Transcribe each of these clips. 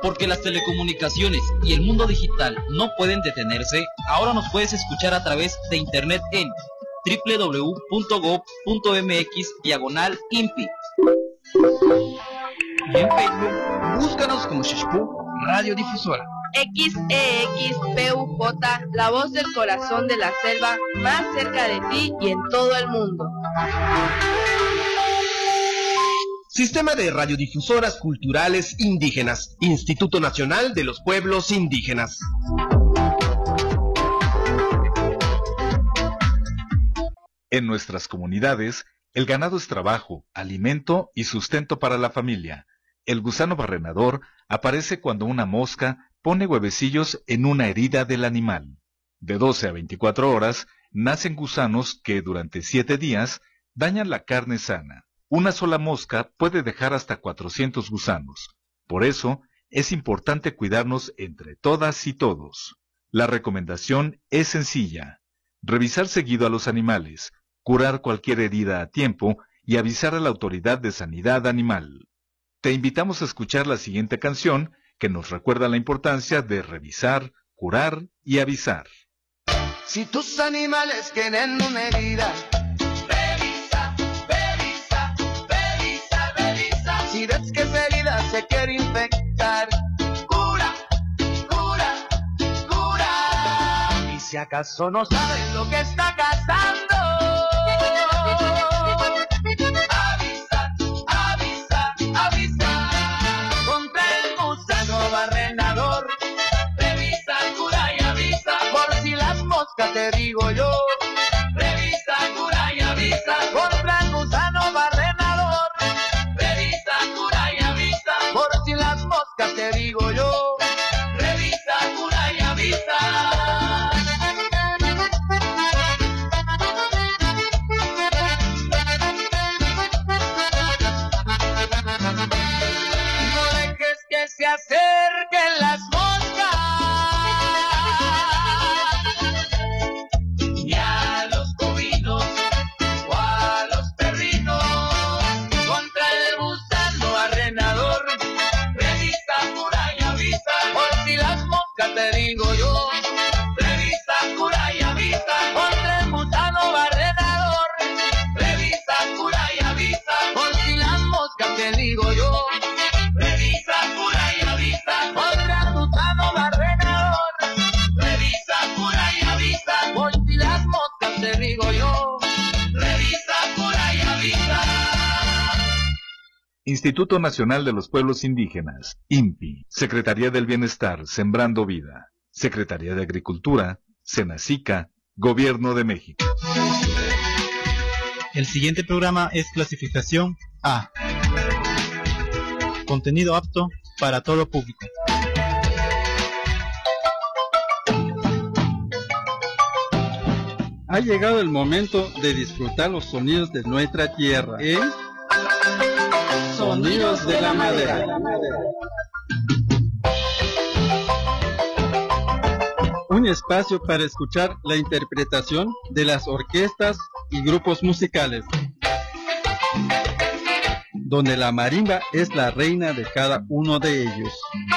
Porque las telecomunicaciones y el mundo digital no pueden detenerse, ahora nos puedes escuchar a través de internet en www.gov.mx/INPI. Y en Facebook, búscanos como Xexpú Radio Difusora. XEXPUJ, la voz del corazón de la selva, más cerca de ti y en todo el mundo. Sistema de Radiodifusoras Culturales Indígenas, Instituto Nacional de los Pueblos Indígenas. En nuestras comunidades, el ganado es trabajo, alimento y sustento para la familia. El gusano barrenador aparece cuando una mosca pone huevecillos en una herida del animal. De 12 a 24 horas, nacen gusanos que durante 7 días dañan la carne sana. Una sola mosca puede dejar hasta 400 gusanos. Por eso, es importante cuidarnos entre todas y todos. La recomendación es sencilla: revisar seguido a los animales, curar cualquier herida a tiempo y avisar a la autoridad de sanidad animal. Te invitamos a escuchar la siguiente canción que nos recuerda la importancia de revisar, curar y avisar. Si tus animales tienen una herida, revisa, revisa, revisa, revisa. Si ves que esa herida se quiere infectar, cura, cura, cura. Y si acaso no sabes lo que está pasando, te digo yo, revisa, cura y avisa, contra el gusano barrenador, revisa, cura y avisa, por si las moscas te digo yo, revisa, cura y avisa. No dejes que se acerquen las moscas, te digo yo, revisa, cura y avisa, contra el gusano barrenador, revisa, cura y avisa, por si las moscas te digo yo, revisa, cura y avisa, contra el gusano barrenador, revisa, cura y avisa, por si las moscas te digo yo, revisa, cura y avisa. Instituto Nacional de los Pueblos Indígenas, INPI, Secretaría del Bienestar, Sembrando Vida, Secretaría de Agricultura, Senacica, Gobierno de México. El siguiente programa es clasificación A. Contenido apto para todo público. Ha llegado el momento de disfrutar los sonidos de nuestra tierra en Sonidos de la Madera. Un espacio para escuchar la interpretación de las orquestas y grupos musicales, donde la marimba es la reina de cada uno de ellos.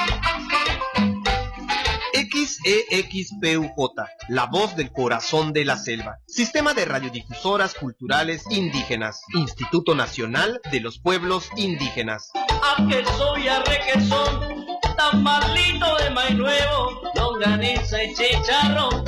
XEXPUJ, la voz del corazón de la selva. Sistema de Radiodifusoras Culturales Indígenas, Instituto Nacional de los Pueblos Indígenas. Aquel soy arrequesón, tan malito de maíz nuevo, longaniza y chicharrón.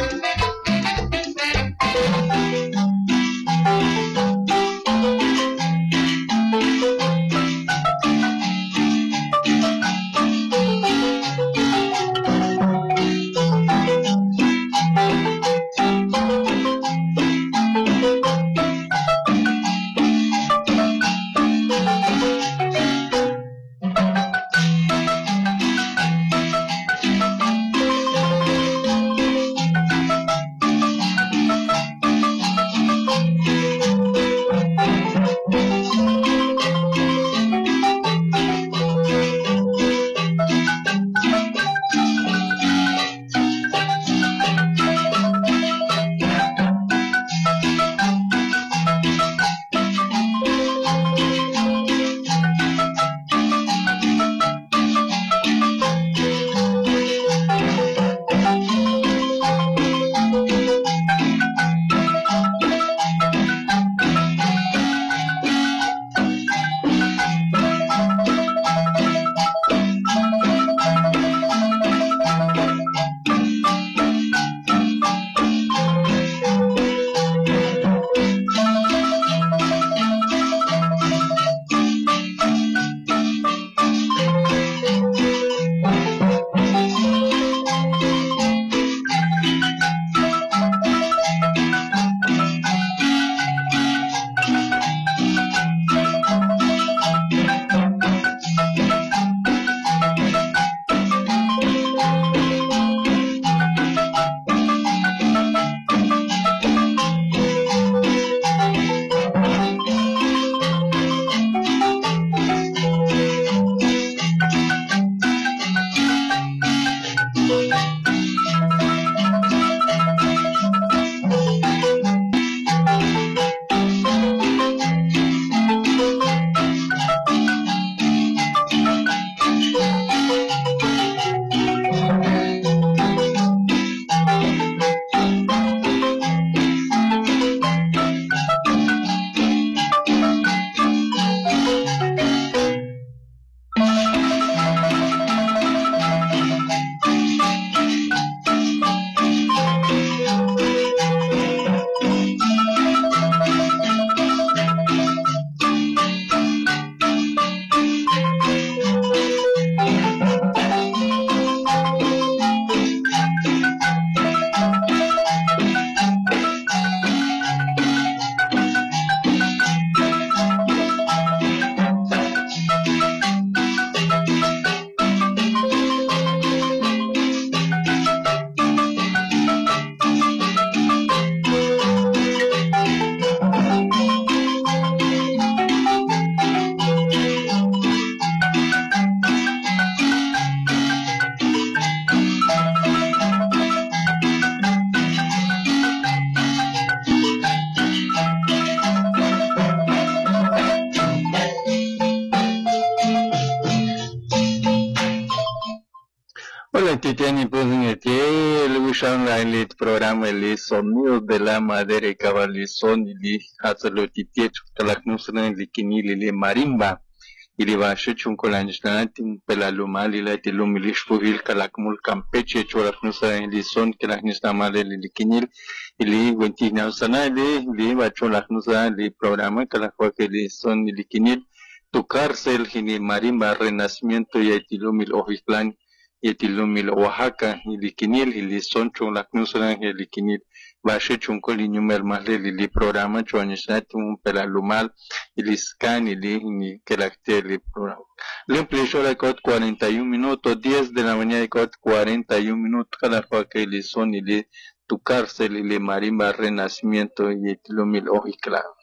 Hola, Titiani, pues en el programa el sonido de la madera cabalizón y hazlo titiecho, calacnusran el liquinil marimba. Y le va a hacer un colanjanatin pelalumal y la tilumilish fujil calacmul campeche cholacnusran el son que la nisnamal el liquinil y le ventina sana le va a cholacnusran el programa calacua que le son el liquinil tu cárcel gini marimba renacimiento y tilumil ojislan y tilumil Oaxaca y liquinil y le son cholacnusran el liquinil va a hacer un coliñumel más le programa cholacnusran pelalumal y le scan y le que la tele programa. Le empleó la cot 41 minutos, 10 de la mañana de cot 41 minutos, cada cual que le son y le tu cárcel y le marimba renacimiento y tilumil ojislan.